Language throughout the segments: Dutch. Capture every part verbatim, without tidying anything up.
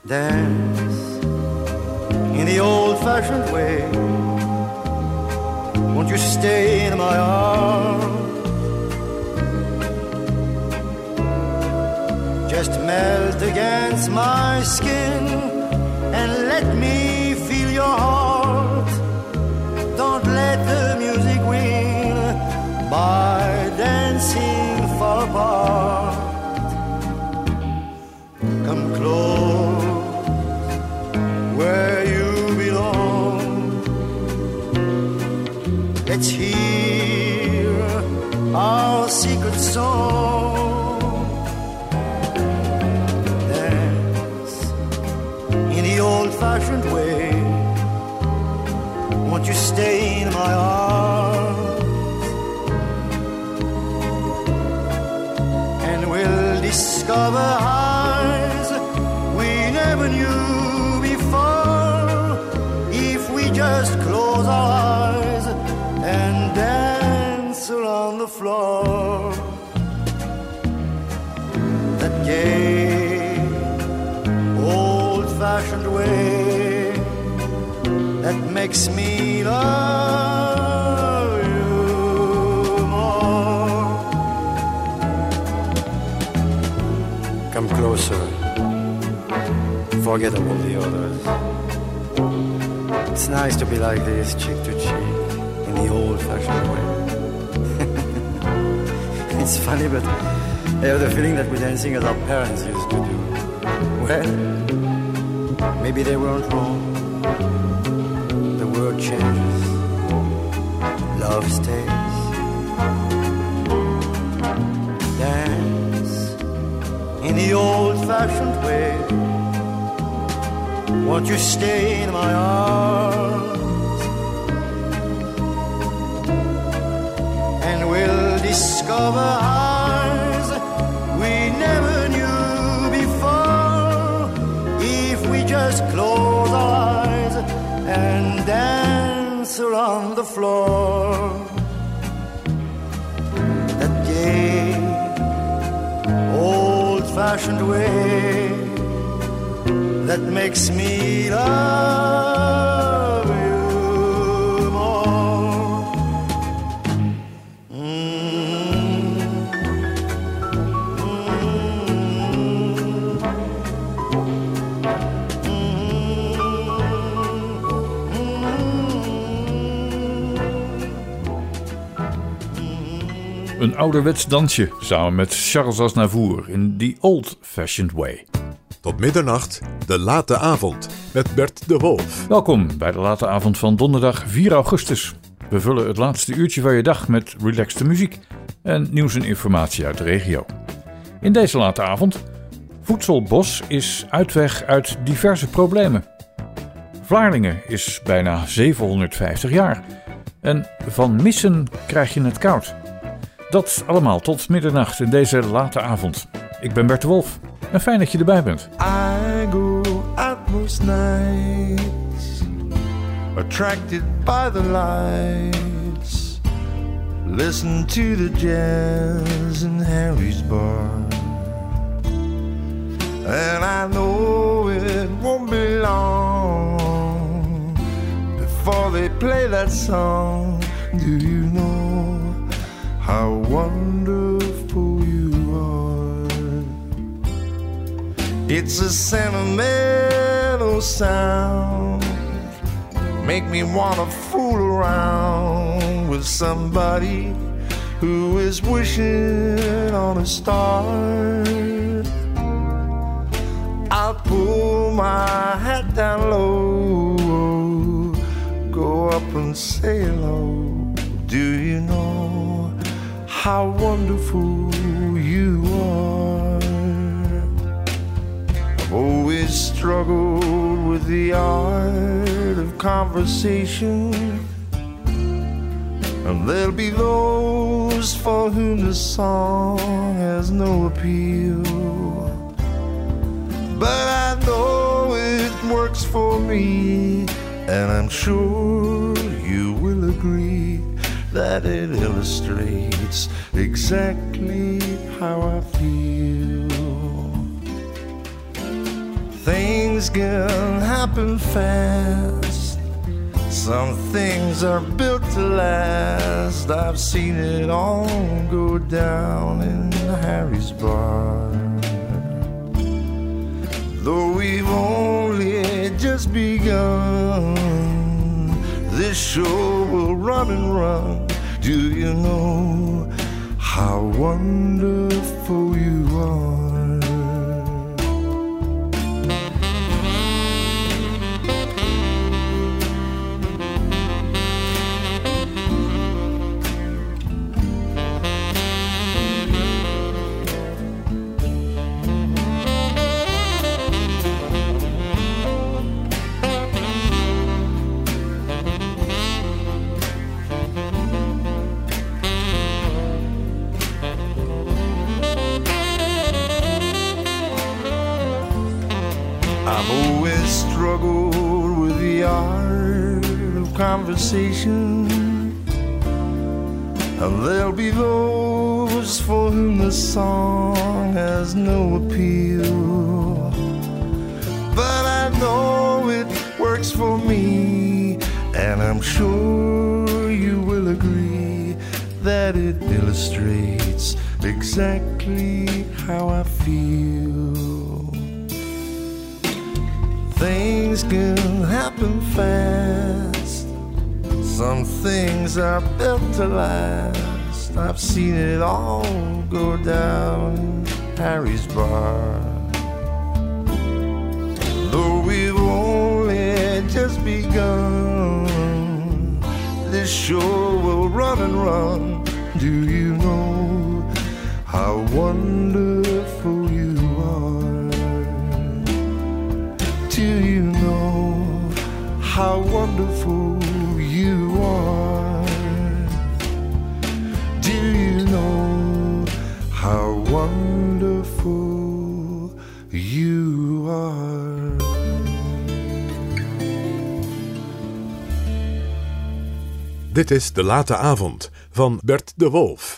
Dance in the old-fashioned way. Won't you stay in my arms? Just melt against my skin and let me feel your heart. Don't let the music win by dancing far apart. Come close where you belong. Let's hear our secret song. Dance in the old-fashioned way. Won't you stay in my arms? And we'll discover highs we never knew before, if we just close our eyes and dance around the floor. That gay, old-fashioned way that makes me love you more. Come closer, forget all the others. It's nice to be like this, cheek to cheek, in the old-fashioned way. It's funny, but I have the feeling that we're dancing as our parents used to do. Well, maybe they weren't wrong. The world changes, love stays. Dance in the old-fashioned way. Won't you stay in my arms? And we'll discover highs we never knew before, if we just close our eyes and dance around the floor. That gay, old-fashioned way that makes me love you more. Mm-hmm. Mm-hmm. Een ouderwets dansje samen met Charles Aznavour in The Old-Fashioned Way. Tot middernacht, de late avond, met Bert de Wolf. Welkom bij de late avond van donderdag vier augustus. We vullen het laatste uurtje van je dag met relaxte muziek en nieuws en informatie uit de regio. In deze late avond, Voedselbos is uitweg uit diverse problemen. Vlaardingen is bijna zevenhonderdvijftig jaar. En van missen krijg je het koud. Dat allemaal tot middernacht in deze late avond. Ik ben Bert de Wolf. En fijn dat je erbij bent. I go out most nights, attracted by the lights, listen to the jazz in Harry's bar. And I know it won't be long before they play that song. Do you know how wonderful you are? It's a sentimental sound, make me wanna fool around with somebody who is wishing on a star. I'll pull my hat down low, go up and say hello. Do you know how wonderful you are? I've always struggled with the art of conversation, and there'll be those for whom the song has no appeal. But I know it works for me, and I'm sure you will agree that it illustrates exactly how I feel. Things Things can happen fast. Some things are built to last. I've seen it all go down in Harry's bar. Though we've only just begun, this show will run and run. Do you know how wonderful you are? Struggled with the art of conversation, and there'll be those for whom the song has no appeal. But I know it works for me, and I'm sure you will agree that it illustrates exactly how I feel. Things can happen fast. Some things are built to last. I've seen it all go down in Harry's bar. Though we've only just begun, this show will run and run. Do you know how wonderful you are? Do you know how wonderful you are? Do you know how wonderful you are? Dit is De Late Avond van Bert de Wolf.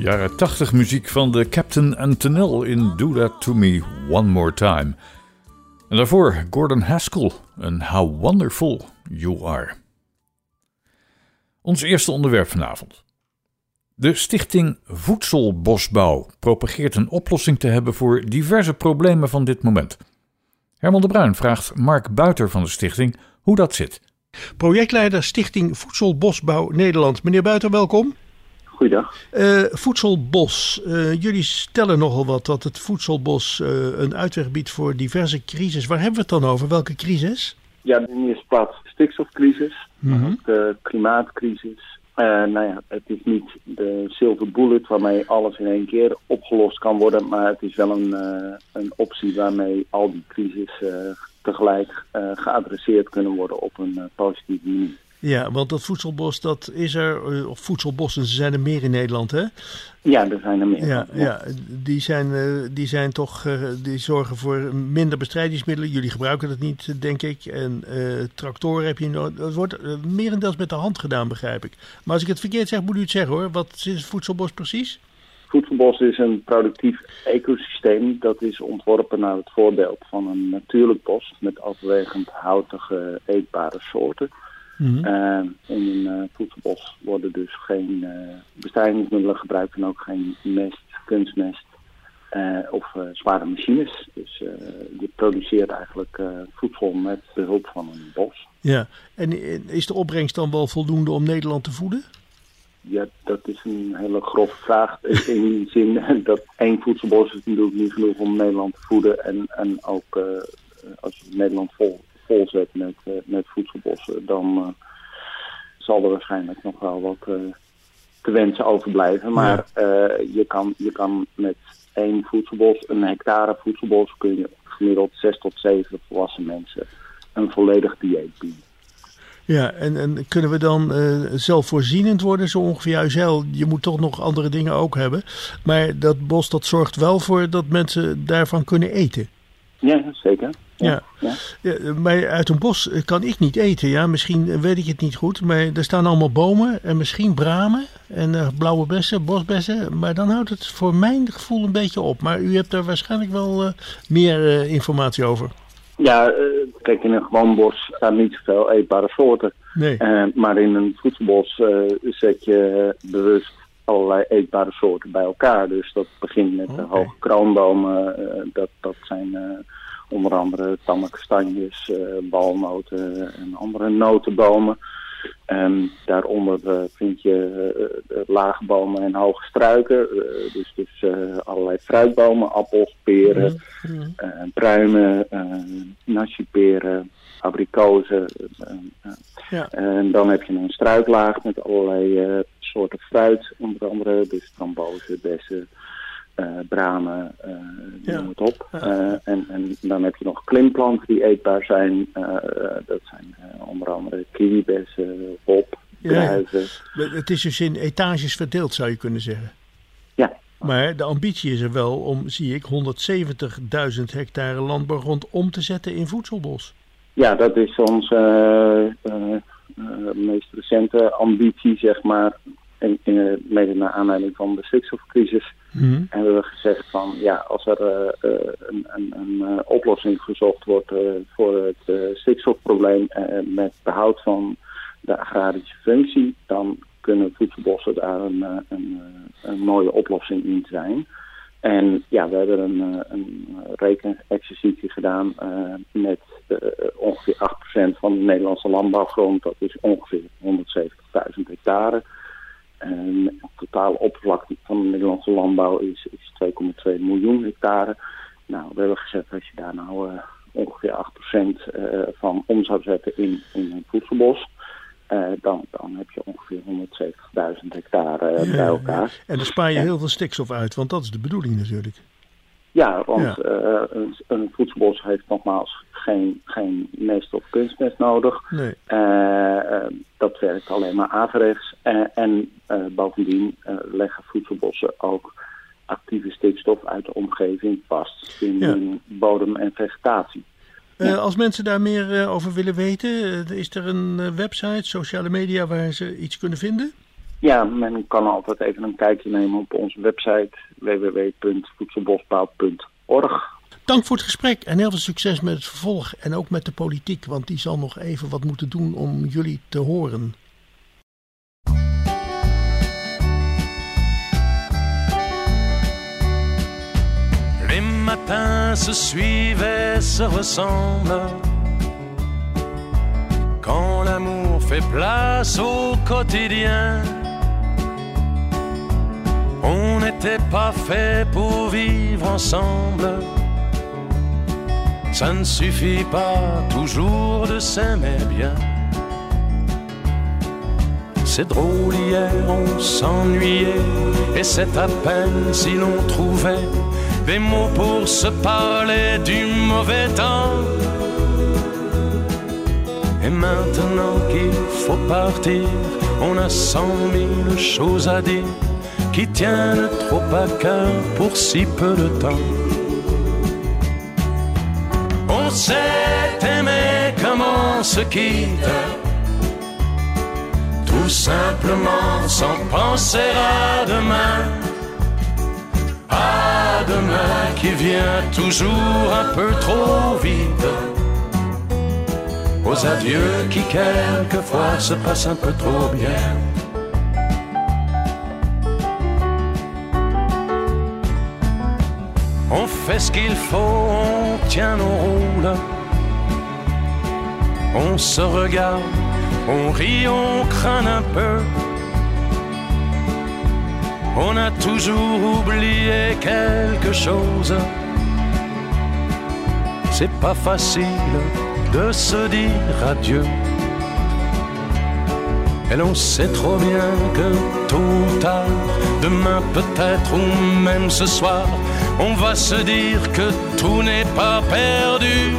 Jaren tachtig muziek van de Captain Antonell in Do That To Me One More Time. En daarvoor Gordon Haskell en How Wonderful You Are. Ons eerste onderwerp vanavond. De stichting Voedselbosbouw propageert een oplossing te hebben voor diverse problemen van dit moment. Herman de Bruin vraagt Mark Buiter van de stichting hoe dat zit. Projectleider Stichting Voedselbosbouw Nederland. Meneer Buiter, welkom. Goeiedag. Uh, voedselbos. Uh, jullie stellen nogal wat dat het voedselbos uh, een uitweg biedt voor diverse crisis. Waar hebben we het dan over? Welke crisis? Ja, in de eerste plaats stikstofcrisis, Mm-hmm. maar ook de klimaatcrisis. Uh, nou ja, het is niet de silver bullet waarmee alles in één keer opgelost kan worden, maar het is wel een, uh, een optie waarmee al die crisis uh, tegelijk uh, geadresseerd kunnen worden op een uh, positieve manier. Ja, want dat voedselbos, dat is er, uh, of voedselbossen, ze zijn er meer in Nederland, hè? Ja, er zijn er meer. Ja, ja die, zijn, uh, die zijn toch, uh, die zorgen voor minder bestrijdingsmiddelen. Jullie gebruiken dat niet, denk ik. En uh, tractoren heb je nodig. Dat wordt uh, merendeels met de hand gedaan, begrijp ik. Maar als ik het verkeerd zeg, moet u het zeggen, hoor. Wat is voedselbos precies? Voedselbos is een productief ecosysteem dat is ontworpen naar het voorbeeld van een natuurlijk bos met overwegend houtige eetbare soorten. Mm-hmm. Uh, in een uh, voedselbos worden dus geen uh, bestrijdingsmiddelen gebruikt en ook geen mest, kunstmest uh, of uh, zware machines. Dus uh, je produceert eigenlijk uh, voedsel met behulp van een bos. Ja, en is de opbrengst dan wel voldoende om Nederland te voeden? Ja, dat is een hele grove vraag. In die zin dat één voedselbos is natuurlijk niet genoeg om Nederland te voeden. En, en ook uh, als je Nederland vol... volzet met, uh, met voedselbossen, dan uh, zal er waarschijnlijk nog wel wat uh, te wensen overblijven. Maar uh, je, kan, je kan met één voedselbos, een hectare voedselbos, kun je gemiddeld zes tot zeven volwassen mensen een volledig dieet bieden. Ja, en, en kunnen we dan uh, zelfvoorzienend worden, zo ongeveer? Juist, je moet toch nog andere dingen ook hebben. Maar dat bos, dat zorgt wel voor dat mensen daarvan kunnen eten. Ja, zeker. Ja. Ja. Ja. Ja, maar uit een bos kan ik niet eten. Ja, misschien weet ik het niet goed. Maar er staan allemaal bomen en misschien bramen en uh, blauwe bessen, bosbessen. Maar dan houdt het voor mijn gevoel een beetje op. Maar u hebt daar waarschijnlijk wel uh, meer uh, informatie over. Ja, uh, kijk, in een gewoon bos staan niet zoveel eetbare soorten. Nee. Uh, maar in een voedselbos uh, zet je bewust allerlei eetbare soorten bij elkaar. Dus dat begint met okay. de hoge kroonbomen. Uh, dat, dat zijn uh, onder andere tamme kastanjes, uh, walnoten en andere notenbomen. Um, daaronder uh, vind je uh, lage bomen en hoge struiken. Uh, dus dus uh, allerlei fruitbomen, appels, peren, mm-hmm. uh, pruimen, uh, nashiperen, abrikozen. Uh, uh, ja. En dan heb je een struiklaag met allerlei uh, soorten fruit, onder andere. Dus frambozen, bessen, uh, bramen, uh, ja. noem het op. Ja. Uh, en, en dan heb je nog klimplanten die eetbaar zijn. Uh, uh, dat zijn uh, onder andere kiwibessen, hop, druiven. Ja, het is dus in etages verdeeld, zou je kunnen zeggen. Ja. Maar de ambitie is er wel om, zie ik, honderdzeventigduizend hectare landbouwgrond om te zetten in voedselbos. Ja, dat is onze uh, uh, uh, meest recente ambitie, zeg maar. En, uh, mede naar aanleiding van de stikstofcrisis mm-hmm. hebben we gezegd van ja, als er uh, uh, een, een, een uh, oplossing gezocht wordt uh, voor het uh, stikstofprobleem uh, met behoud van de agrarische functie, dan kunnen voedselbossen daar een, een, een mooie oplossing in zijn. En ja, we hebben een, een rekenexercitie gedaan uh, met uh, ongeveer acht procent van de Nederlandse landbouwgrond. Dat is ongeveer honderdzeventigduizend hectare. En het totale oppervlakte van de Nederlandse landbouw is, is twee komma twee miljoen hectare. Nou, we hebben gezegd als je daar nou uh, ongeveer acht procent uh, van om zou zetten in, in een voedselbos, Uh, dan, dan heb je ongeveer honderdzeventigduizend hectare uh, ja, bij elkaar. Ja. En dan spaar je en, heel veel stikstof uit, want dat is de bedoeling natuurlijk. Ja, want ja. Uh, een, een voedselbos heeft nogmaals geen, geen mest of kunstmest nodig. Nee. Uh, uh, dat werkt alleen maar averechts. Uh, en uh, bovendien uh, leggen voedselbossen ook actieve stikstof uit de omgeving vast in, ja. in bodem en vegetatie. Uh, ja. Als mensen daar meer uh, over willen weten, uh, is er een uh, website, sociale media waar ze iets kunnen vinden? Ja, men kan altijd even een kijkje nemen op onze website w w w punt voedselbosbouw punt org. Dank voor het gesprek en heel veel succes met het vervolg en ook met de politiek, want die zal nog even wat moeten doen om jullie te horen. Les matins se suivent, se ressemblent. Quand l'amour fait place au quotidien, on n'était pas fait pour vivre ensemble. Ça ne suffit pas toujours de s'aimer bien. C'est drôle, hier on s'ennuyait, et c'est à peine si l'on trouvait des mots pour se parler du mauvais temps. Et maintenant qu'il faut partir, on a cent mille choses à dire qui tiennent trop à cœur pour si peu de temps. On s'est aimé comme on se quitte, tout simplement sans penser à demain. À demain qui vient toujours un peu trop vite, aux adieux qui quelquefois se passent un peu trop bien. On fait ce qu'il faut, on tient nos rôles, on se regarde, on rit, on craint un peu. On a toujours oublié quelque chose. C'est pas facile de se dire adieu. Et l'on sait trop bien que tôt ou tard, demain peut-être ou même ce soir, on va se dire que tout n'est pas perdu.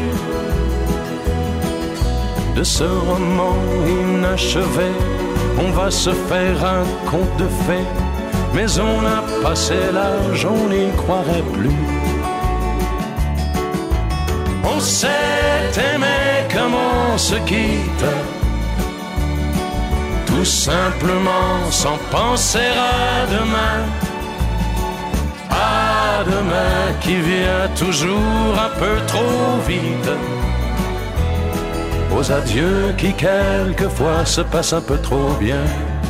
De ce roman inachevé, on va se faire un conte de fées. Mais on a passé l'âge, on n'y croirait plus. On s'est aimé comme on se quitte, tout simplement sans penser à demain. À demain qui vient toujours un peu trop vite, aux adieux qui quelquefois se passent un peu trop bien.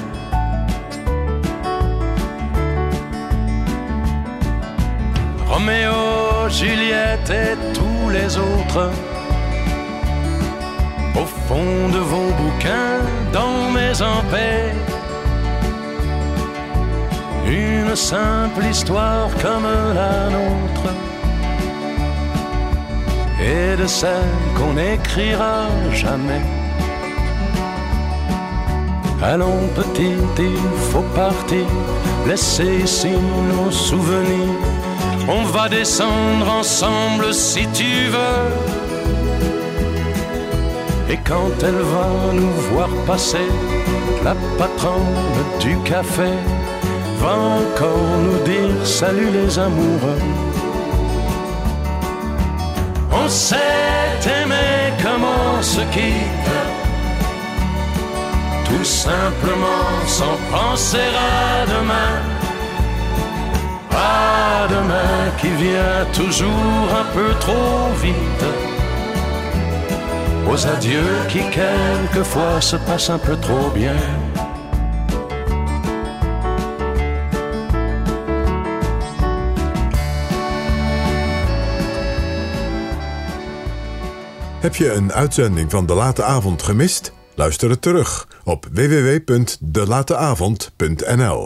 Roméo, Juliette et tous les autres, au fond de vos bouquins, dans mes empais, une simple histoire comme la nôtre, et de celle qu'on n'écrira jamais. Allons petite, il faut partir, laisser ici nos souvenirs. On va descendre ensemble si tu veux. Et quand elle va nous voir passer, la patronne du café va encore nous dire salut les amoureux. On s'est aimé comme on se quitte, tout simplement sans penser à demain. À demain qui vient toujours un peu trop vite, aux adieux qui quelquefois se passent un peu trop bien. Heb je een uitzending van De Late Avond gemist? Luister het terug op w w w punt de late avond punt n l.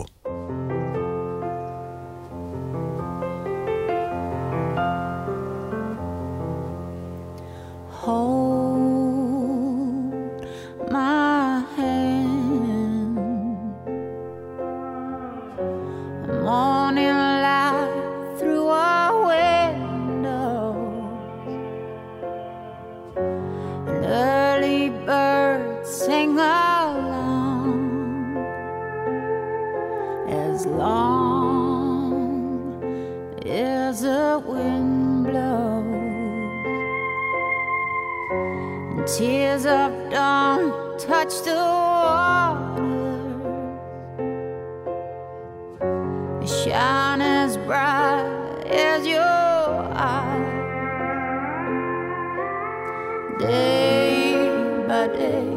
Tears of dawn touch the water. shine as bright as your eye. Day by day,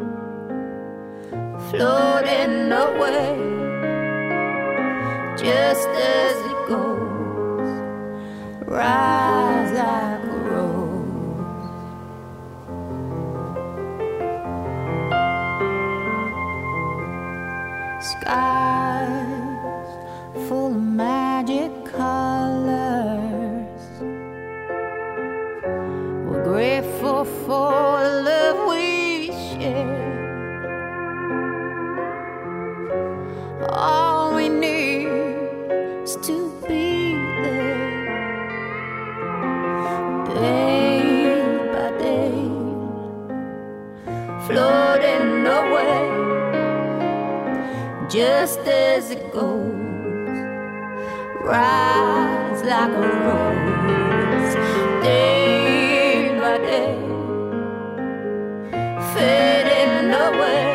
floating away, just as it goes, rise like a rose. Skies full of magic colors, we're grateful for the love we share. All we need is to be there, day by day, floating away, just as it goes, rise like a rose, day by day, fading away,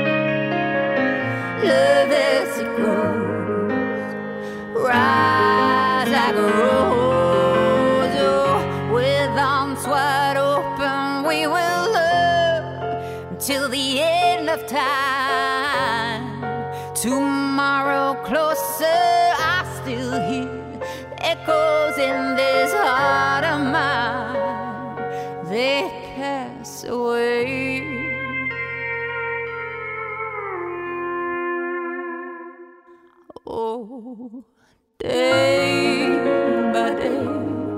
love as it grows, rise like a rose. Oh, with arms wide open, we will love till the end of time. Tomorrow closer, I still hear echoes in this heart of mine. They pass away. Oh, day by day,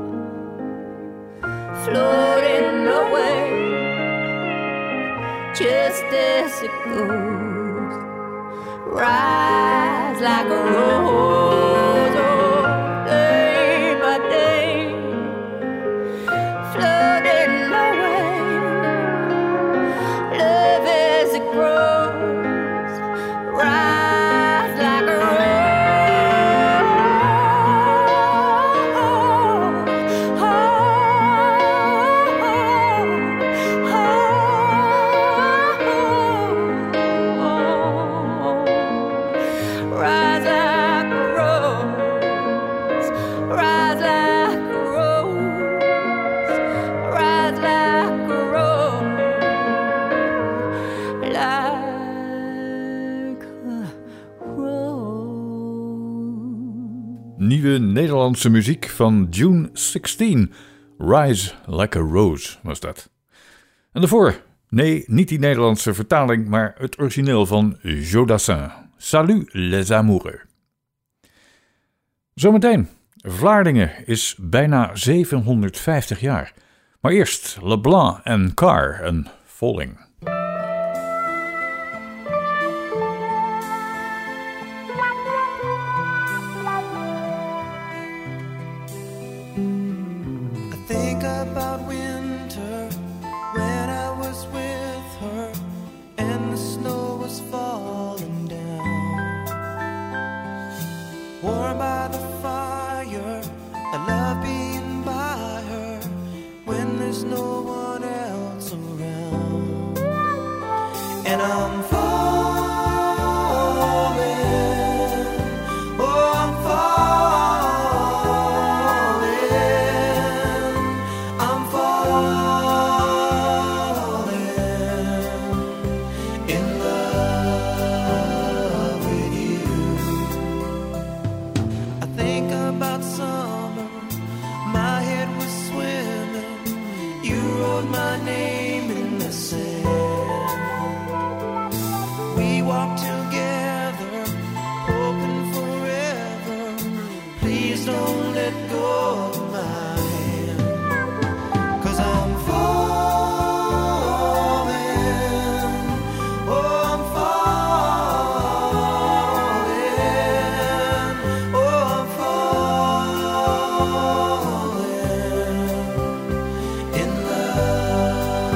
floating away, just as it goes, rise like a rose. Oh, day by day, floating away, love as it grows, rise like a rose. Nieuwe Nederlandse muziek van June zestien. Rise Like a Rose was dat. En daarvoor, nee, niet die Nederlandse vertaling, maar het origineel van Jodassin. Salut les amoureux. Zometeen, Vlaardingen is bijna zevenhonderdvijftig jaar. Maar eerst Leblanc en Carr en Falling. In love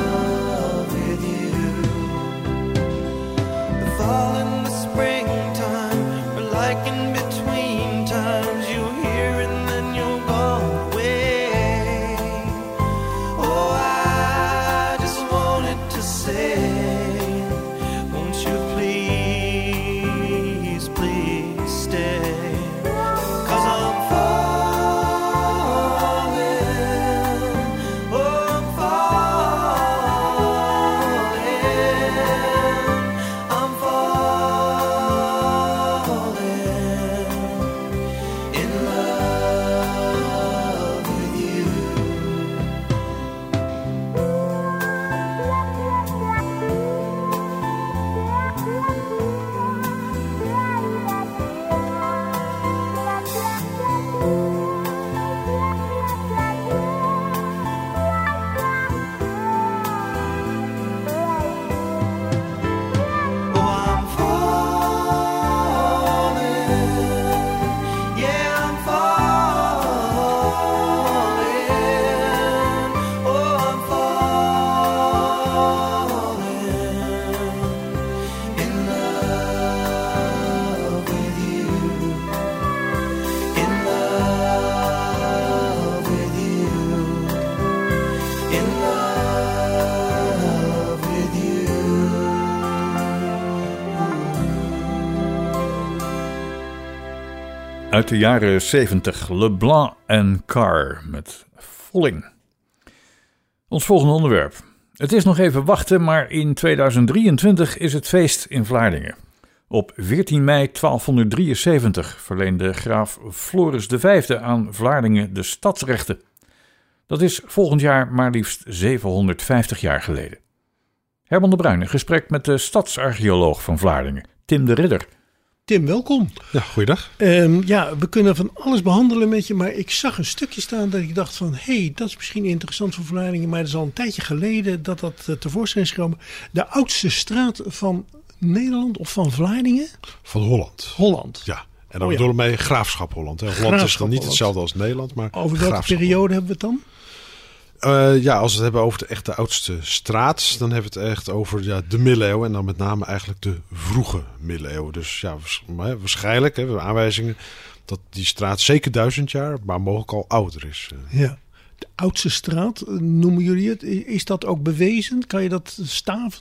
Uit de jaren zeventig, Leblanc en Carr met Volling. Ons volgende onderwerp. Het is nog even wachten, maar in tweeduizend drieëntwintig is het feest in Vlaardingen. Op veertien mei twaalfhonderddrieënzeventig verleende graaf Floris de Vijfde aan Vlaardingen de stadsrechten. Dat is volgend jaar maar liefst zevenhonderdvijftig jaar geleden. Herman de Bruin in gesprek met de stadsarcheoloog van Vlaardingen, Tim de Ridder. Tim, welkom. Ja, goeiedag. Um, ja, we kunnen van alles behandelen met je, maar ik zag een stukje staan dat ik dacht van, hé, hey, dat is misschien interessant voor Vlaardingen, maar het is al een tijdje geleden dat dat uh, tevoorschijn is gekomen. De oudste straat van Nederland of van Vlaardingen? Van Holland. Holland. Ja, en dan oh, ja. bedoel ik mee Graafschap Holland. Hè. Holland Graafschap is dan niet Holland. hetzelfde als Nederland, maar Over welke periode hebben we het dan? Uh, ja, als we het hebben over de echt de oudste straat, dan hebben we het echt over ja, de middeleeuwen. En dan met name eigenlijk de vroege middeleeuwen. Dus ja, waarschijnlijk, hè, we hebben aanwijzingen dat die straat zeker duizend jaar, maar mogelijk al ouder is. Ja, de oudste straat, noemen jullie het. Is dat ook bewezen? Kan je dat staven?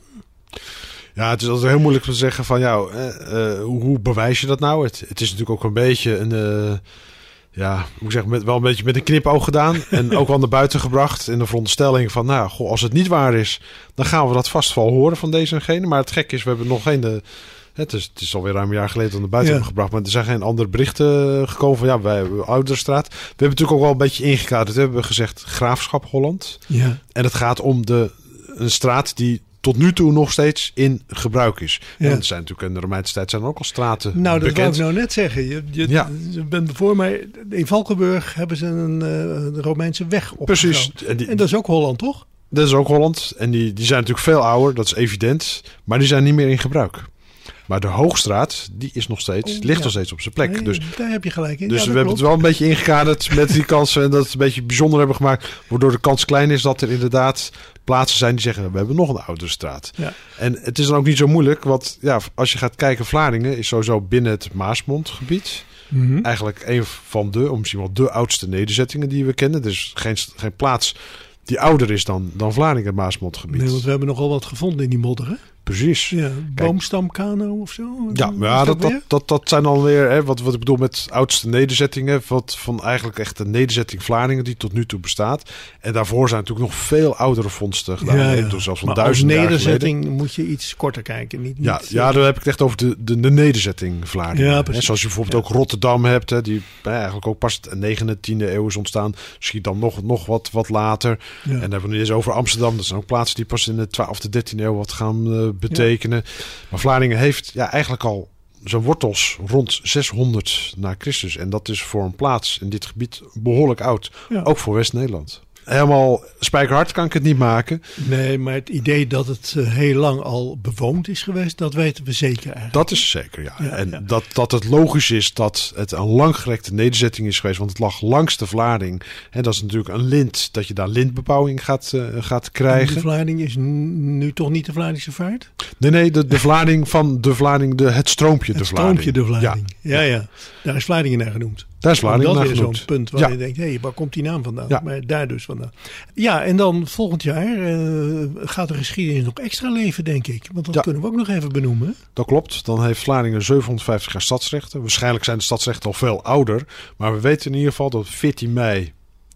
Ja, het is altijd heel moeilijk te zeggen van, ja, uh, uh, hoe, hoe bewijs je dat nou? Het, het is natuurlijk ook een beetje een... Uh, Ja, moet ik zeggen, met, wel een beetje met een knipoog gedaan. En ook wel naar buiten gebracht in de veronderstelling van, nou, goh, als het niet waar is, dan gaan we dat vast wel horen van deze en gene. Maar het gekke is, we hebben nog geen... De, het, is, het is alweer ruim een jaar geleden naar buiten ja. gebracht. Maar er zijn geen andere berichten gekomen van, ja, wij hebben Ouderstraat. We hebben natuurlijk ook wel een beetje ingekaderd. We hebben gezegd Graafschap Holland. Ja. En het gaat om de, een straat die tot nu toe nog steeds in gebruik is. Ja. En er zijn natuurlijk in de Romeinse tijd zijn er ook al straten Nou, dat bekend. wou ik nou net zeggen. Je, je, ja. je bent voor mij... In Valkenburg hebben ze een uh, Romeinse weg opgebouwd. Precies. En, die, en dat is ook Holland, toch? Dat is ook Holland. En die, die zijn natuurlijk veel ouder, dat is evident. Maar die zijn niet meer in gebruik. Maar de Hoogstraat, die is nog steeds, oh, ligt ja. nog steeds op zijn plek. Nee, dus, daar heb je gelijk in. Dus ja, we hebben klopt. het wel een beetje ingekaderd met die kansen. En dat het een beetje bijzonder hebben gemaakt. Waardoor de kans klein is dat er inderdaad plaatsen zijn die zeggen, we hebben nog een oudere straat. Ja. En het is dan ook niet zo moeilijk. Want ja, als je gaat kijken, Vlaardingen is sowieso binnen het Maasmondgebied. Mm-hmm. Eigenlijk een van de, of misschien wel de oudste nederzettingen die we kennen. Er is geen, geen plaats die ouder is dan, dan Vlaardingen, het Maasmondgebied. Nee, want we hebben nogal wat gevonden in die modder, hè? Precies. Ja, boomstamkano of zo? Ja, maar ja, dat, dat, dat, dat zijn alweer, hè, wat, wat ik bedoel met oudste nederzettingen, wat van eigenlijk echt de nederzetting Vlaardingen die tot nu toe bestaat. En daarvoor zijn natuurlijk nog veel oudere vondsten gedaan. Ja, ja. Dus zelfs van maar duizend als jaar nederzetting geleden. moet je iets korter kijken. Niet, ja, niet, ja, dan heb ik het echt over de, de, de nederzetting Vlaardingen. Ja, precies. Zoals je bijvoorbeeld ja. ook Rotterdam hebt, hè, die hè, eigenlijk ook pas de negende, tiende eeuw is ontstaan. Schiedam nog, nog wat, wat later. Ja. En dan hebben we nu eens over Amsterdam. Dat zijn ook plaatsen die pas in de twaalfde, dertiende eeuw wat gaan uh, betekenen. Ja. Maar Vlaardingen heeft ja, eigenlijk al zijn wortels rond zeshonderd na Christus. En dat is voor een plaats in dit gebied behoorlijk oud. Ja. Ook voor West-Nederland. Helemaal spijkerhard kan ik het niet maken. Nee, maar het idee dat het uh, heel lang al bewoond is geweest, dat weten we zeker eigenlijk. Dat is zeker, ja. ja en ja. Dat, dat het logisch is dat het een langgerekte nederzetting is geweest. Want het lag langs de Vlaarding. En dat is natuurlijk een lint, dat je daar lintbebouwing gaat, uh, gaat krijgen. En de Vlaarding is n- nu toch niet de Vlaardingse vaart? Nee, nee, de, de Vlaarding van de Vlaarding, de, het stroompje het de Vlaarding. Het stroompje de Vlaarding, ja. ja, ja. Daar is Vlaardingen naar genoemd. Daar is Vlaardingen naar genoemd. Dat is zo'n punt waar ja. je denkt, hé, hey, waar komt die naam vandaan? Ja. Maar daar dus vandaan. Ja, en dan volgend jaar uh, gaat de geschiedenis nog extra leven, denk ik. Want dat ja. kunnen we ook nog even benoemen. Dat klopt. Dan heeft Vlaardingen zevenhonderdvijftig jaar stadsrechten. Waarschijnlijk zijn de stadsrechten al veel ouder. Maar we weten in ieder geval dat veertien mei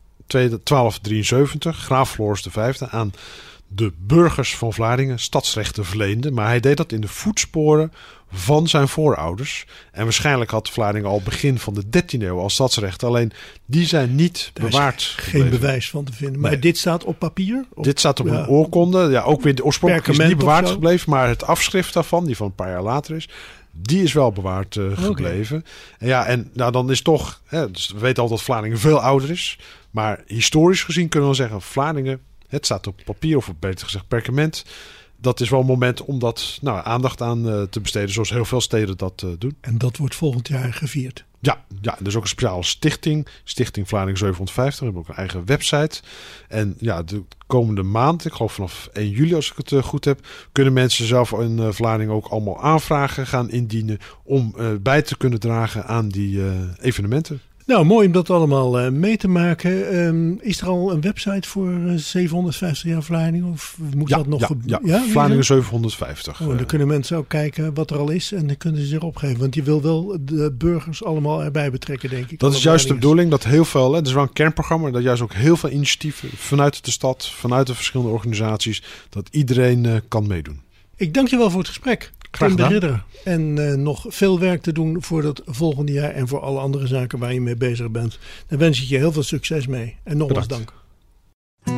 twaalfhonderddrieënzeventig graaf Floris de Vijfde aan de burgers van Vlaardingen stadsrechten verleende. Maar hij deed dat in de voetsporen van zijn voorouders. En waarschijnlijk had Vlaardingen al begin van de dertiende eeuw al stadsrechten. Alleen die zijn niet Daar bewaard is gebleven. Geen bewijs van te vinden. Maar nee. dit staat op papier? Op, dit staat op ja, een oorkonde. Ja, ook weer de oorspronkelijk is niet bewaard zo. gebleven. Maar het afschrift daarvan, die van een paar jaar later is, die is wel bewaard uh, gebleven. Okay. En ja, en nou, dan is toch, hè, dus we weten al dat Vlaardingen veel ouder is. Maar historisch gezien kunnen we zeggen, Vlaardingen, het staat op papier of beter gezegd perkament. Dat is wel een moment om dat nou, aandacht aan uh, te besteden, zoals heel veel steden dat uh, doen. En dat wordt volgend jaar gevierd? Ja, ja, er is ook een speciale stichting, Stichting Vlaardingen zevenhonderdvijftig. We hebben ook een eigen website. En ja, de komende maand, ik geloof vanaf één juli als ik het uh, goed heb, kunnen mensen zelf in uh, Vlaardingen ook allemaal aanvragen gaan indienen om uh, bij te kunnen dragen aan die uh, evenementen. Nou, mooi om dat allemaal uh, mee te maken. Um, is er al een website voor uh, zevenhonderdvijftig jaar Vlaardingen? Of moet ja, dat nog... Ja, ge- ja. ja Vlaardingen zevenhonderdvijftig. Oh, dan kunnen mensen ook kijken wat er al is en dan kunnen ze zich opgeven. Want je wil wel de burgers allemaal erbij betrekken, denk ik. Dat is juist de bedoeling, dat heel veel, hè, het is wel een kernprogramma, dat juist ook heel veel initiatieven vanuit de stad, vanuit de verschillende organisaties, dat iedereen uh, kan meedoen. Ik dank je wel voor het gesprek. Graag Tim de gedaan. Ridder. En uh, nog veel werk te doen voor het volgende jaar en voor alle andere zaken waar je mee bezig bent. Daar wens ik je heel veel succes mee. En nogmaals Bedankt. dank.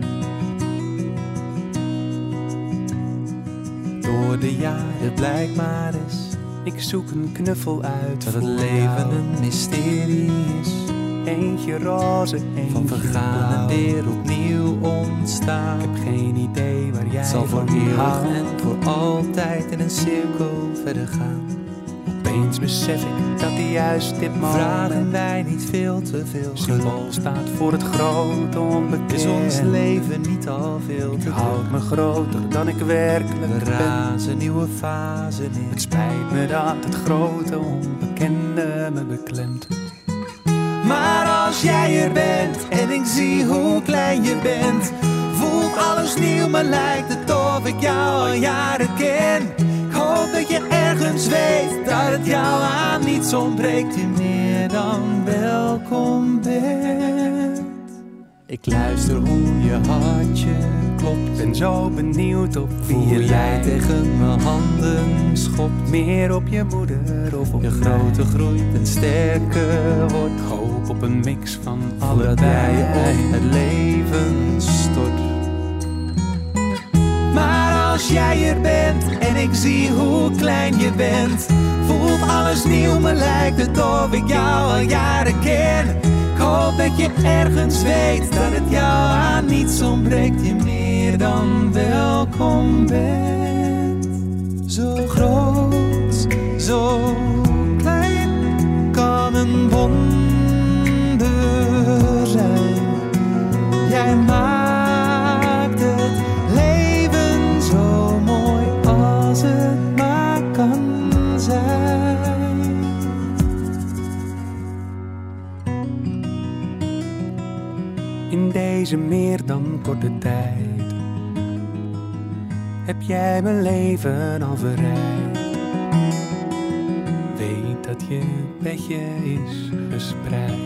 Door de jaren blijkt maar eens, ik zoek een knuffel uit. Dat het leven een mysterie is. Eentje roze, eentje van vergaan en weer opnieuw ontstaan. Ik heb geen idee waar jij zal voor eeuwig en voor altijd in een cirkel verder gaan. Opeens besef ik dat die juist dit moment vragen wij niet veel te veel. Symbool staat voor het grote onbekende. Is ons leven niet al veel te houd me groter dan ik werkelijk ben. We razen nieuwe fasen in. Het spijt me dat het grote onbekende me beklemt. Maar als jij er bent en ik zie hoe klein je bent, voelt alles nieuw, maar lijkt het of ik jou al jaren ken. Ik hoop dat je ergens weet dat het jou aan niets ontbreekt, je meer dan welkom bent. Ik luister hoe je hartje klopt, ben zo benieuwd op wie je jij tegen mijn handen schopt. Meer op je moeder of op je grote groeit en sterker wordt. Hoop op een mix van allebei op het leven stort. Maar als jij er bent en ik zie hoe klein je bent, voelt alles nieuw, maar lijkt het of ik jou al jaren ken. Ik hoop dat je ergens weet dat het jou aan niets ontbreekt, je meer dan welkom bent. Zo groot, zo klein kan een wonder zijn. Jij maakt het leven zo mooi als het maar kan zijn. In deze meer dan korte tijd heb jij mijn leven al verrijkt. Weet dat je bedje is gespreid.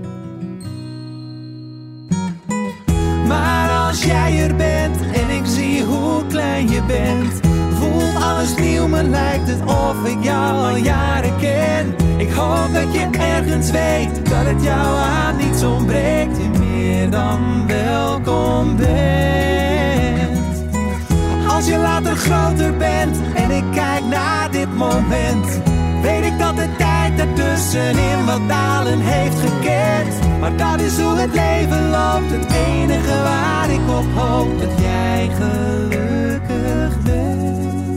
Maar als jij er bent en ik zie hoe klein je bent, voelt alles nieuw, maar lijkt het of ik jou al jaren ken. Ik hoop dat je ergens weet dat het jou aan niets ontbreekt, je meer dan welkom bent. Als je later groter bent en ik kijk naar dit moment, weet ik dat de tijd ertussenin wat dalen heeft gekend. Maar dat is hoe het leven loopt, het enige waar ik op hoop, dat jij gelukkig bent.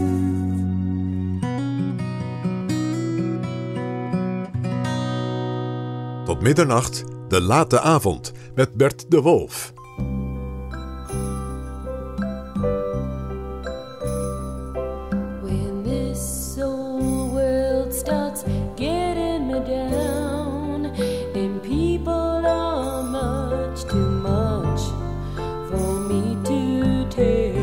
Tot middernacht, de late avond, met Bert de Wolf. When this old world starts getting me down, and people are much too much for me to take,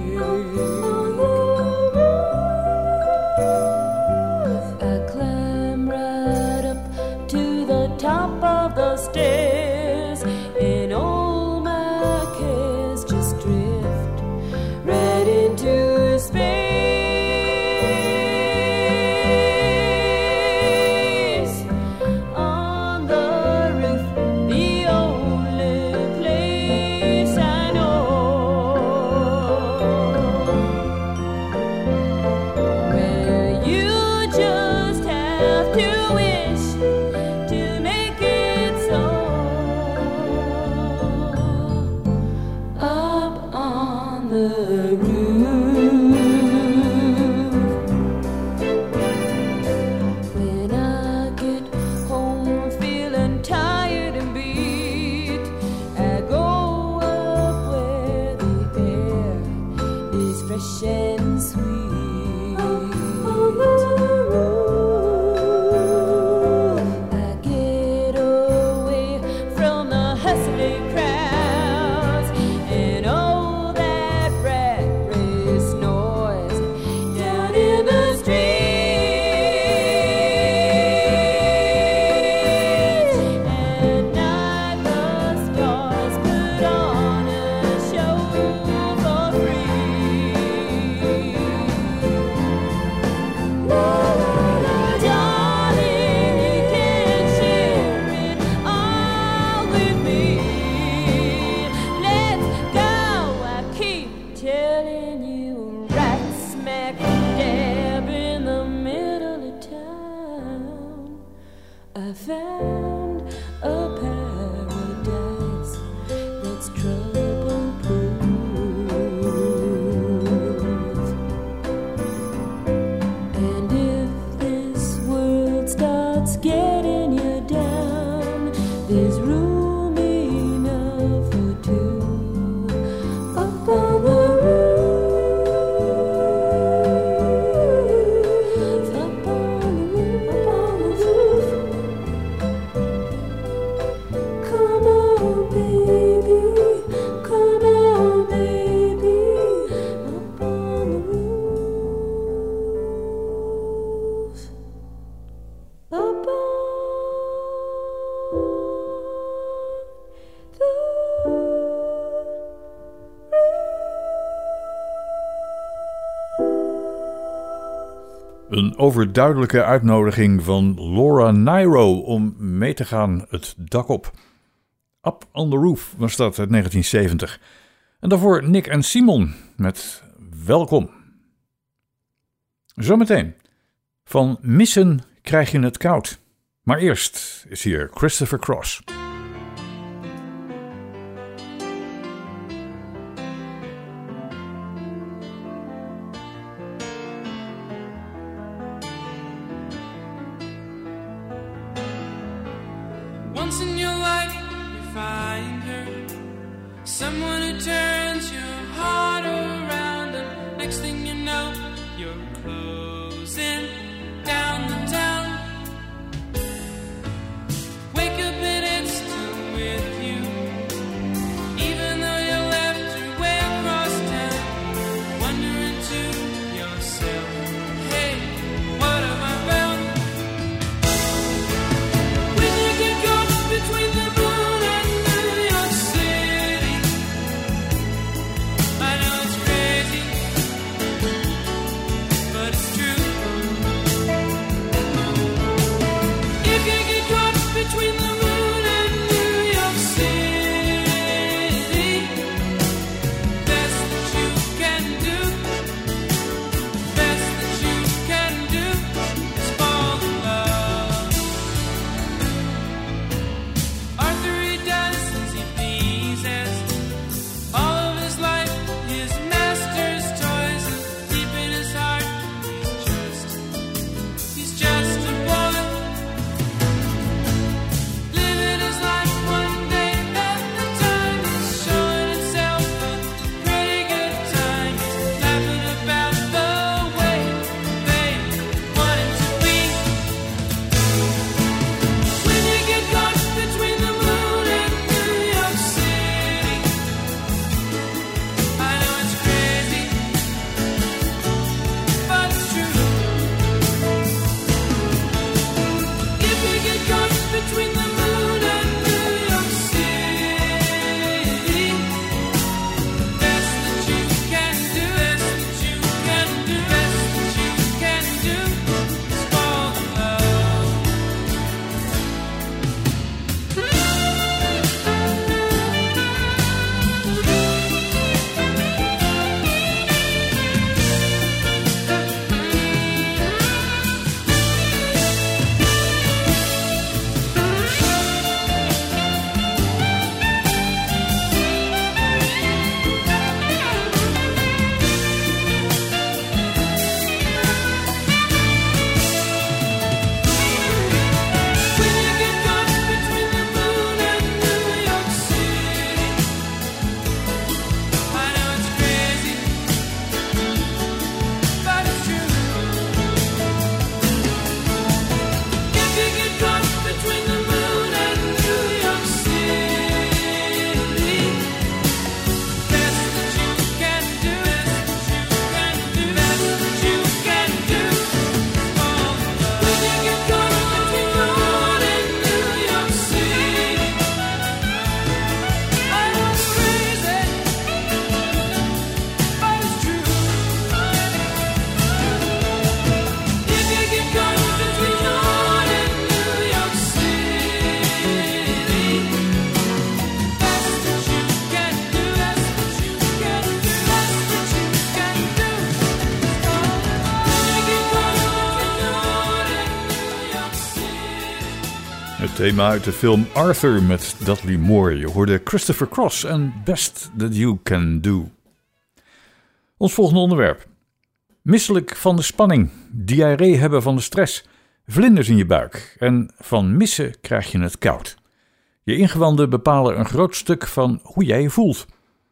I climb right up to the top of the stairs, and all my cares just drift right into space. On the roof, the only place I know, where you just have to wish to make it so. Up on the roof, when I get home feeling tired and beat, I go up where the air is fresh and sweet. Up on the roof, I get I found a paradise that's trouble-proof. And if this world starts getting you down, there's room enough for two up on the roof, up on the roof, up on the roof. Come on, baby, come on, baby, up on the roof, up on Een overduidelijke uitnodiging van Laura Nyro om mee te gaan het dak op. Up on the Roof was dat uit negentien zeventig. En daarvoor Nick en Simon met Welkom. Zometeen. Van missen krijg je het koud. Maar eerst is hier Christopher Cross. Once in your life you find her, someone who turns your heart around, and next thing you know you're closing down the town. Wake up and it's still with you, even though you left your way across town. Wondering to yourself, hey, what have I found? When you get caught between the moon and New York City, I know it's crazy, but it's true. Thema uit de film Arthur met Dudley Moore. Je hoorde Christopher Cross en Best That You Can Do. Ons volgende onderwerp. Misselijk van de spanning, diarree hebben van de stress, vlinders in je buik en van missen krijg je het koud. Je ingewanden bepalen een groot stuk van hoe jij je voelt.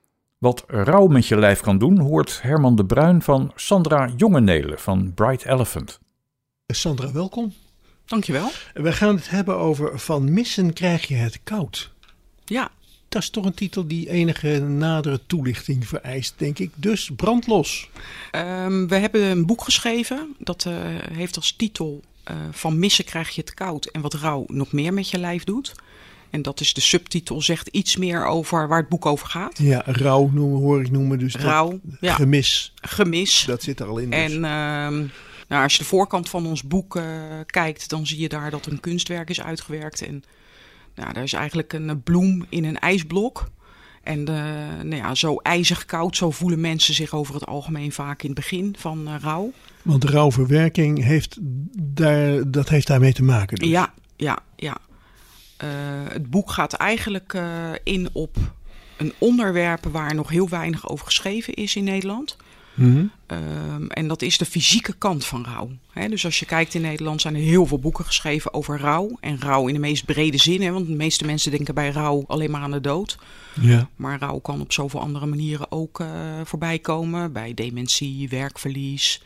Wat rouw met je lijf kan doen, hoort Herman de Bruin van Sandra Jongenelen van Bright Elephant. Sandra, welkom. Dankjewel. We gaan het hebben over Van missen krijg je het koud. Ja. Dat is toch een titel die enige nadere toelichting vereist, denk ik. Dus brand los. Um, we hebben een boek geschreven. Dat uh, heeft als titel uh, Van missen krijg je het koud en wat rouw nog meer met je lijf doet. En dat is de subtitel, zegt iets meer over waar het boek over gaat. Ja, rouw noemen, hoor ik noemen. Dus rouw, dat, ja. Gemis. Gemis. Dat zit er al in. Dus. En uh, nou, als je de voorkant van ons boek uh, kijkt, dan zie je daar dat een kunstwerk is uitgewerkt. En nou, daar is eigenlijk een bloem in een ijsblok. En uh, nou ja, zo ijzig koud, zo voelen mensen zich over het algemeen vaak in het begin van uh, rouw. Want rouwverwerking heeft daar, dat heeft daarmee te maken. Dus. Ja, ja, ja. Uh, het boek gaat eigenlijk uh, in op een onderwerp waar nog heel weinig over geschreven is in Nederland. Mm-hmm. Um, en dat is de fysieke kant van rouw. He, dus als je kijkt in Nederland zijn er heel veel boeken geschreven over rouw. En rouw in de meest brede zin. He, want de meeste mensen denken bij rouw alleen maar aan de dood. Ja. Maar rouw kan op zoveel andere manieren ook uh, voorbij komen. Bij dementie, werkverlies,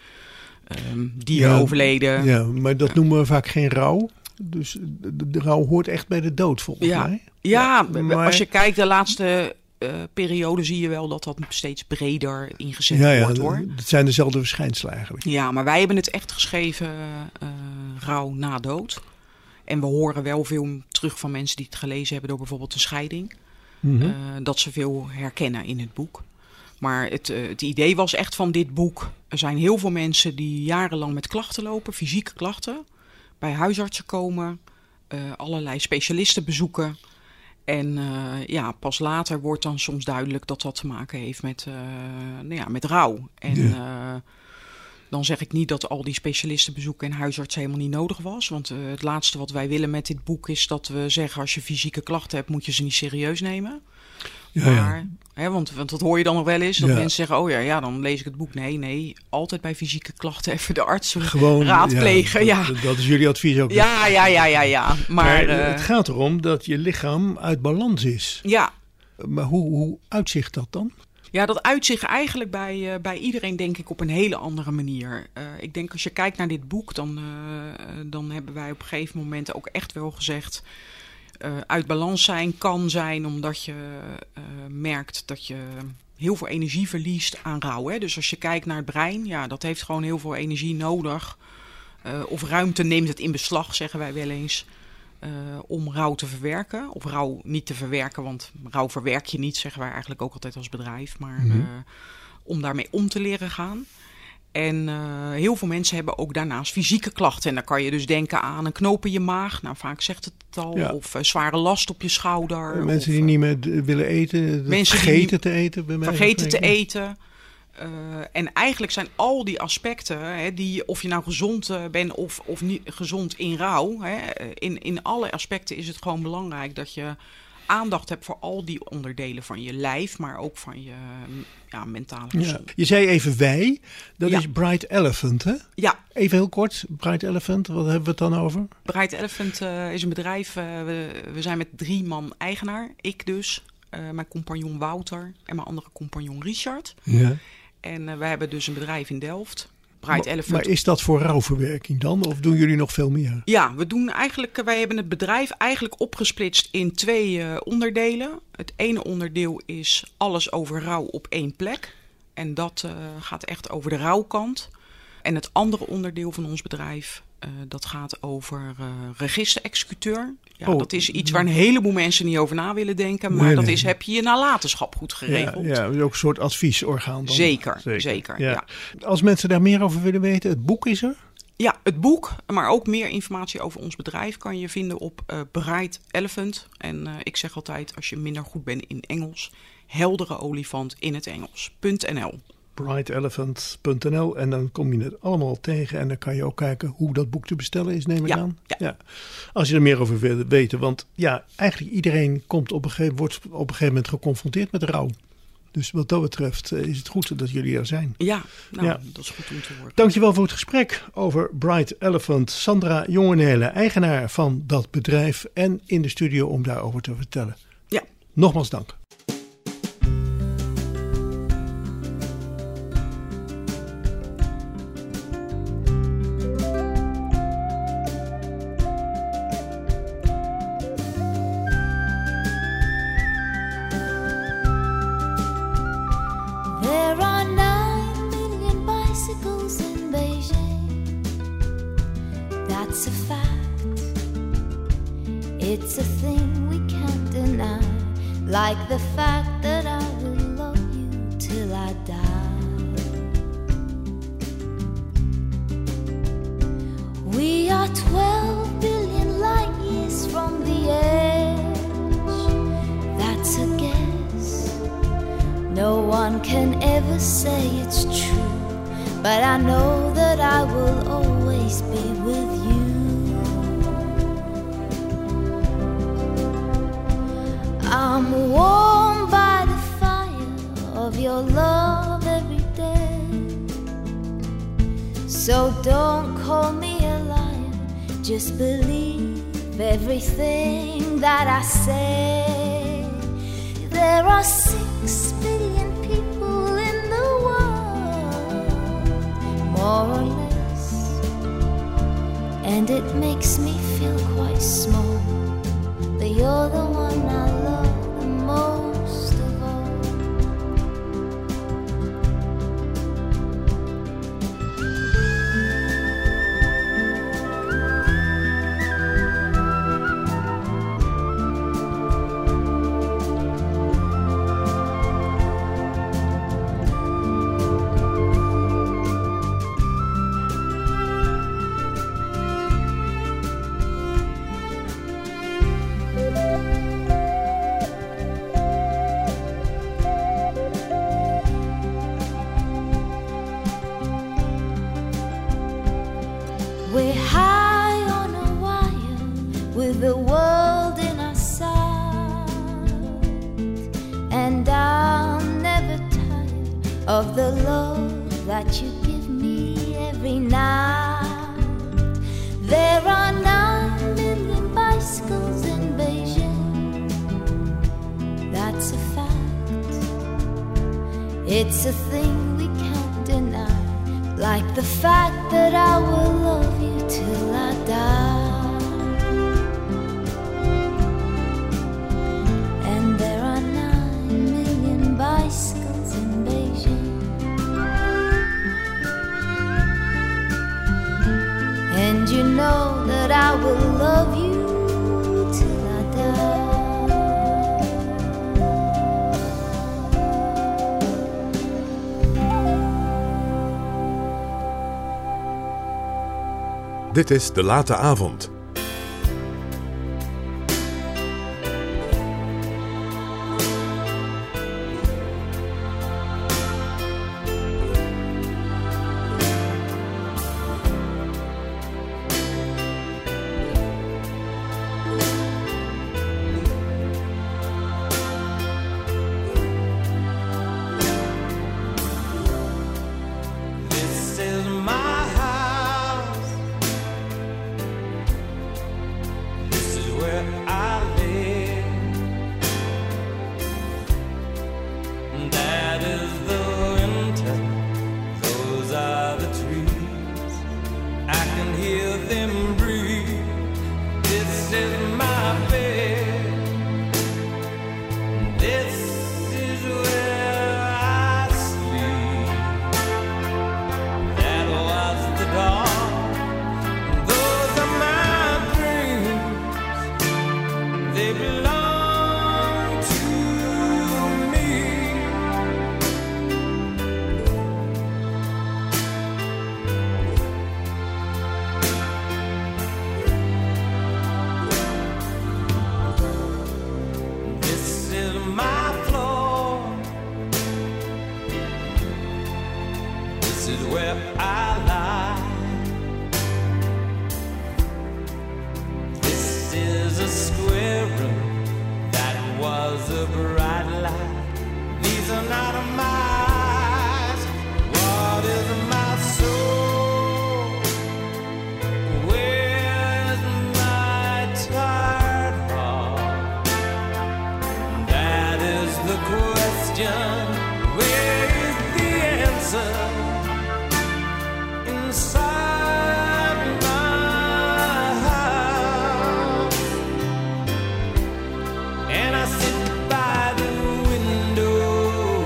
um, dieren ja, overleden. Ja, maar dat noemen we vaak geen rouw. Dus de, de rouw hoort echt bij de dood volgens ja. mij. Ja, ja maar als je kijkt de laatste uh, periode zie je wel dat dat steeds breder ingezet ja, ja, wordt hoor. Het zijn dezelfde verschijnselen eigenlijk. Ja, maar wij hebben het echt geschreven uh, rouw na dood. En we horen wel veel terug van mensen die het gelezen hebben door bijvoorbeeld een scheiding. Mm-hmm. Uh, dat ze veel herkennen in het boek. Maar het, uh, het idee was echt van dit boek. Er zijn heel veel mensen die jarenlang met klachten lopen, fysieke klachten. Bij huisartsen komen, uh, allerlei specialisten bezoeken. En uh, ja, pas later wordt dan soms duidelijk dat dat te maken heeft met, uh, nou ja, met rouw. En ja. uh, dan zeg ik niet dat al die specialistenbezoeken en huisartsen helemaal niet nodig was. Want uh, het laatste wat wij willen met dit boek is dat we zeggen als je fysieke klachten hebt moet je ze niet serieus nemen. Ja, maar, ja. Hè, want, want dat hoor je dan nog wel eens. Dat ja. mensen zeggen, oh ja, ja, dan lees ik het boek. Nee, nee, altijd bij fysieke klachten even de arts Gewoon, raadplegen. Ja, dat, dat is jullie advies ook. Ja, ja, ja, ja, ja. Maar, maar uh, het gaat erom dat je lichaam uit balans is. Ja. Maar hoe, hoe uitzicht dat dan? Ja, dat uitzicht eigenlijk bij, uh, bij iedereen denk ik op een hele andere manier. Uh, ik denk als je kijkt naar dit boek, dan, uh, dan hebben wij op een gegeven moment ook echt wel gezegd... Uh, uit balans zijn kan zijn omdat je uh, merkt dat je heel veel energie verliest aan rouw. Hè? Dus als je kijkt naar het brein, ja, dat heeft gewoon heel veel energie nodig. Uh, of ruimte neemt het in beslag, zeggen wij wel eens, uh, om rouw te verwerken. Of rouw niet te verwerken, want rouw verwerk je niet, zeggen wij eigenlijk ook altijd als bedrijf. Maar mm-hmm. uh, om daarmee om te leren gaan. En uh, heel veel mensen hebben ook daarnaast fysieke klachten. En dan kan je dus denken aan een knoop in je maag. Nou, vaak zegt het het al. Ja. Of uh, zware last op je schouder. Uh, mensen of, die niet meer willen eten. Mensen vergeten die te eten. Bij mij vergeten te eten. Uh, en eigenlijk zijn al die aspecten, hè, die, of je nou gezond uh, bent of, of niet gezond in rouw. Hè, in, in alle aspecten is het gewoon belangrijk dat je aandacht hebt voor al die onderdelen van je lijf, maar ook van je ja, mentale gezondheid. Ja. Je zei even wij, dat ja. is Bright Elephant, hè? Ja. Even heel kort, Bright Elephant, wat hebben we het dan over? Bright Elephant uh, is een bedrijf, uh, we, we zijn met drie man eigenaar, ik dus, uh, mijn compagnon Wouter en mijn andere compagnon Richard. Ja. En uh, we hebben dus een bedrijf in Delft. Bright maar, Elephant. Maar is dat voor rouwverwerking dan? Of doen jullie nog veel meer? Ja, we doen eigenlijk, wij hebben het bedrijf eigenlijk opgesplitst in twee uh, onderdelen. Het ene onderdeel is alles over rouw op één plek. En dat uh, gaat echt over de rouwkant. En het andere onderdeel van ons bedrijf, uh, dat gaat over uh, register-executeur. Ja, oh. Dat is iets waar een heleboel mensen niet over na willen denken. Maar nee, dat nee. is, heb je je nalatenschap goed geregeld. Ja, ja, ook een soort adviesorgaan dan. Zeker, zeker. zeker ja. Ja. Als mensen daar meer over willen weten, het boek is er? Ja, het boek, maar ook meer informatie over ons bedrijf kan je vinden op uh, Bright Elephant. En uh, ik zeg altijd, als je minder goed bent in Engels, heldere olifant in het Engels. .nl. bright elephant punt n l en dan kom je het allemaal tegen en dan kan je ook kijken hoe dat boek te bestellen is, neem ik Ja, aan. ja. Ja. Als je er meer over wil weten, want ja, eigenlijk iedereen komt op een gegeven, wordt op een gegeven moment geconfronteerd met rouw. Dus wat dat betreft is het goed dat jullie er zijn. Ja, nou, Ja. dat is goed om te horen. Dankjewel voor het gesprek over Bright Elephant. Sandra Jongenhelen, eigenaar van dat bedrijf en in de studio om daarover te vertellen. Ja. Nogmaals dank. There are nine million bicycles in Beijing. That's a fact. It's a thing we can't deny. Like the fact that I will love you till I die. We are twelve billion light years from the edge. That's a guess. No one can ever say it's true, but I know that I will always be with you. I'm warmed by the fire of your love every day. So don't call me a liar, just believe everything that I say. There are six billion people in the world, more or less, and it makes me feel quite small, but you're the one I love the most of all. We're high on a wire with the world in our sight, and I'll never tire of the love that you give me every night. There are nine million bicycles in Beijing. That's a fact. It's a thing we can't deny. Like the fact that I will love you till I die. And there are nine million bicycles in Beijing. And you know that I will love you till I die. Dit is De Late Avond. This is my house. is where I lie. This is a square room that was a bright light. These are not my eyes. What is my soul? Where's my tired heart? That is the question. Where is the answer? Inside my house. And I sit by the window,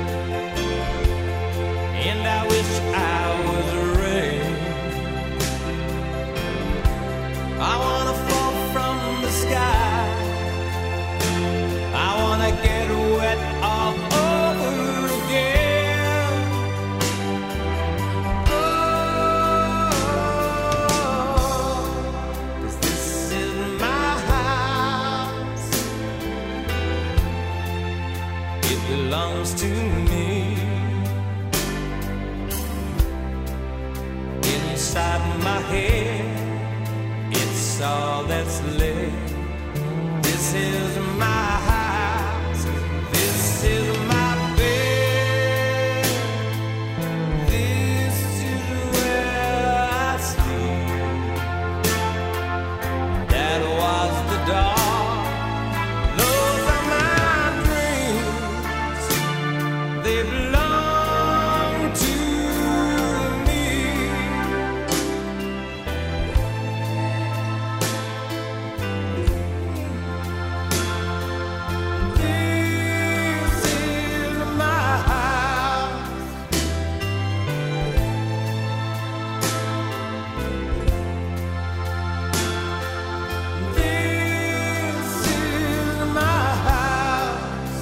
and I wish I was rain. I wanna fall from the sky. I wanna get wet all over again. Oh, 'cause this is my house. It belongs to me. Inside my head, it's all that's left. This is my house. This is my bed. This is where I sleep. That was the dawn. Those are my dreams. They belong to me. This is my house. This is my house.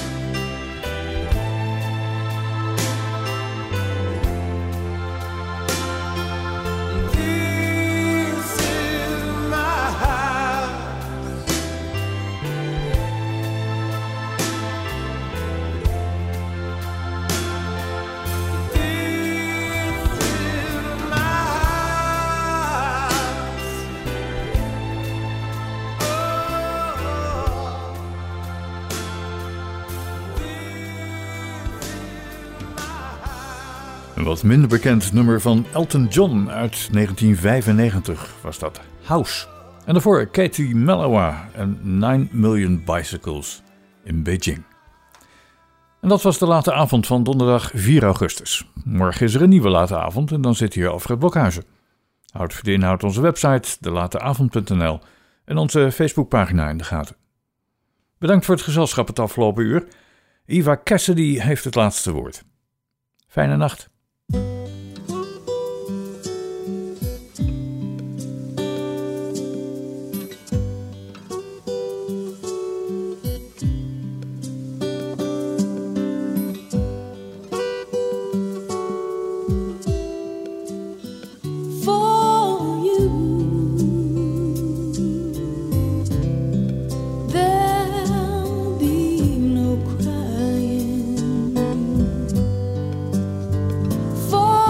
This is my house. This is my Een wat minder bekend nummer van Elton John uit negentien vijfennegentig was dat, House. En daarvoor Katie Melua en nine million Bicycles in Beijing. En dat was de late avond van donderdag vier augustus. Morgen is er een nieuwe late avond en dan zit hier Alfred Blokhuizen. Houd voor de inhoud onze website de late avond punt n l en onze Facebookpagina in de gaten. Bedankt voor het gezelschap het afgelopen uur. Eva Cassidy heeft het laatste woord. Fijne nacht. For you, there'll be no crying. For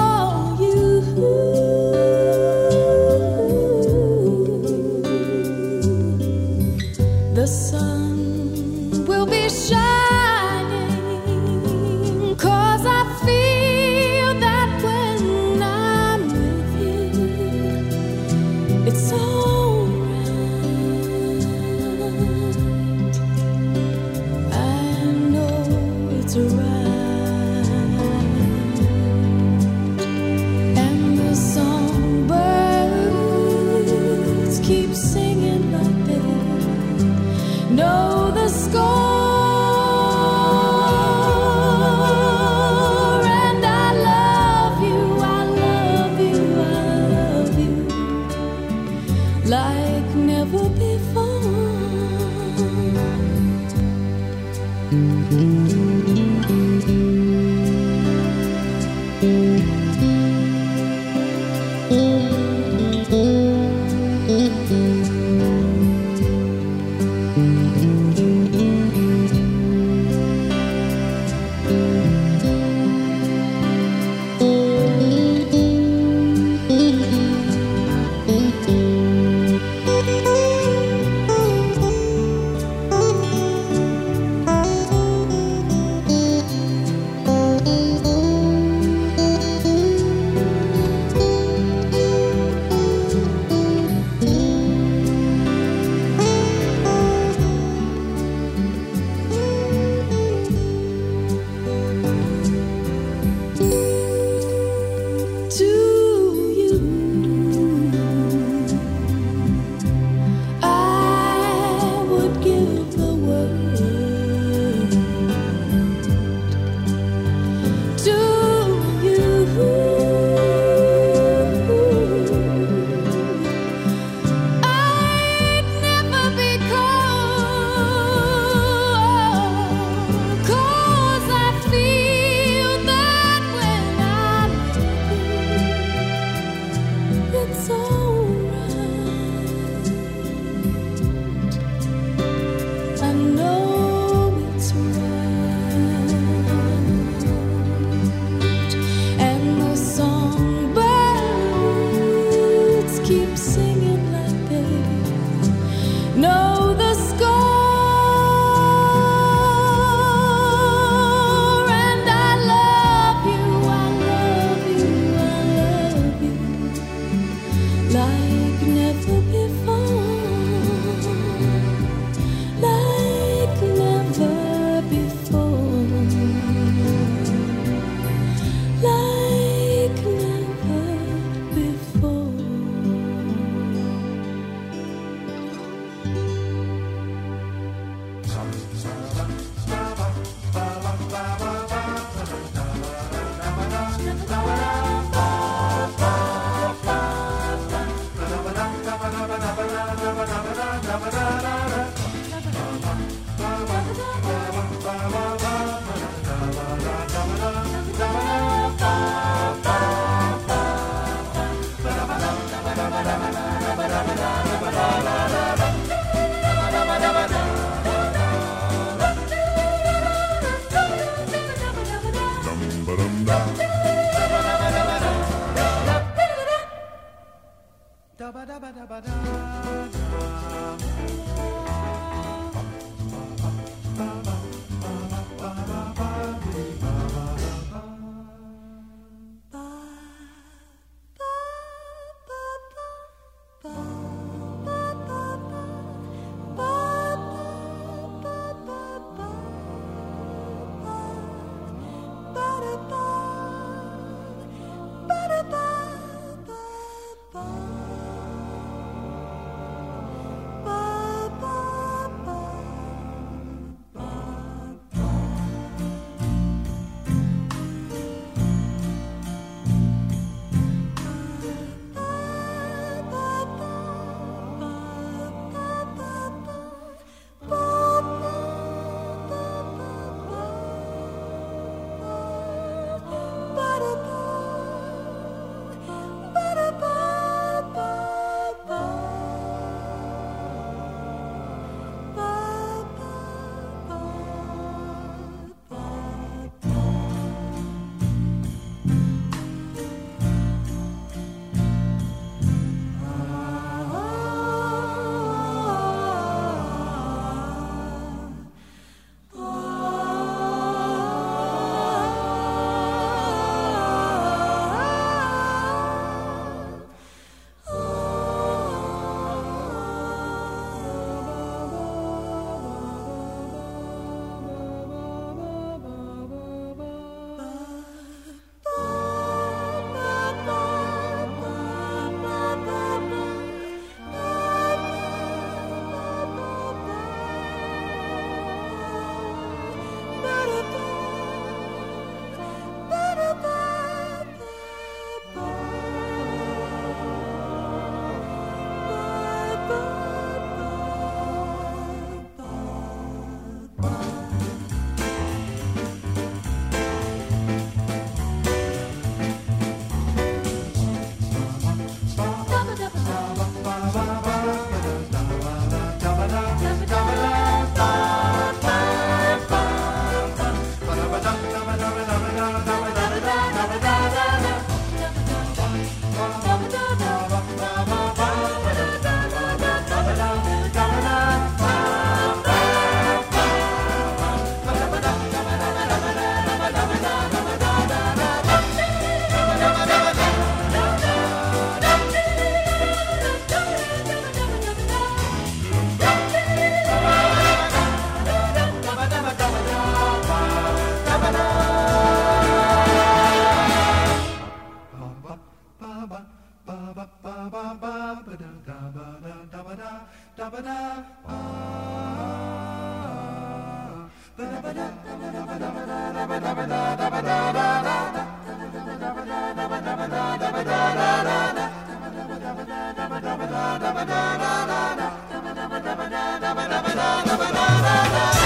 Da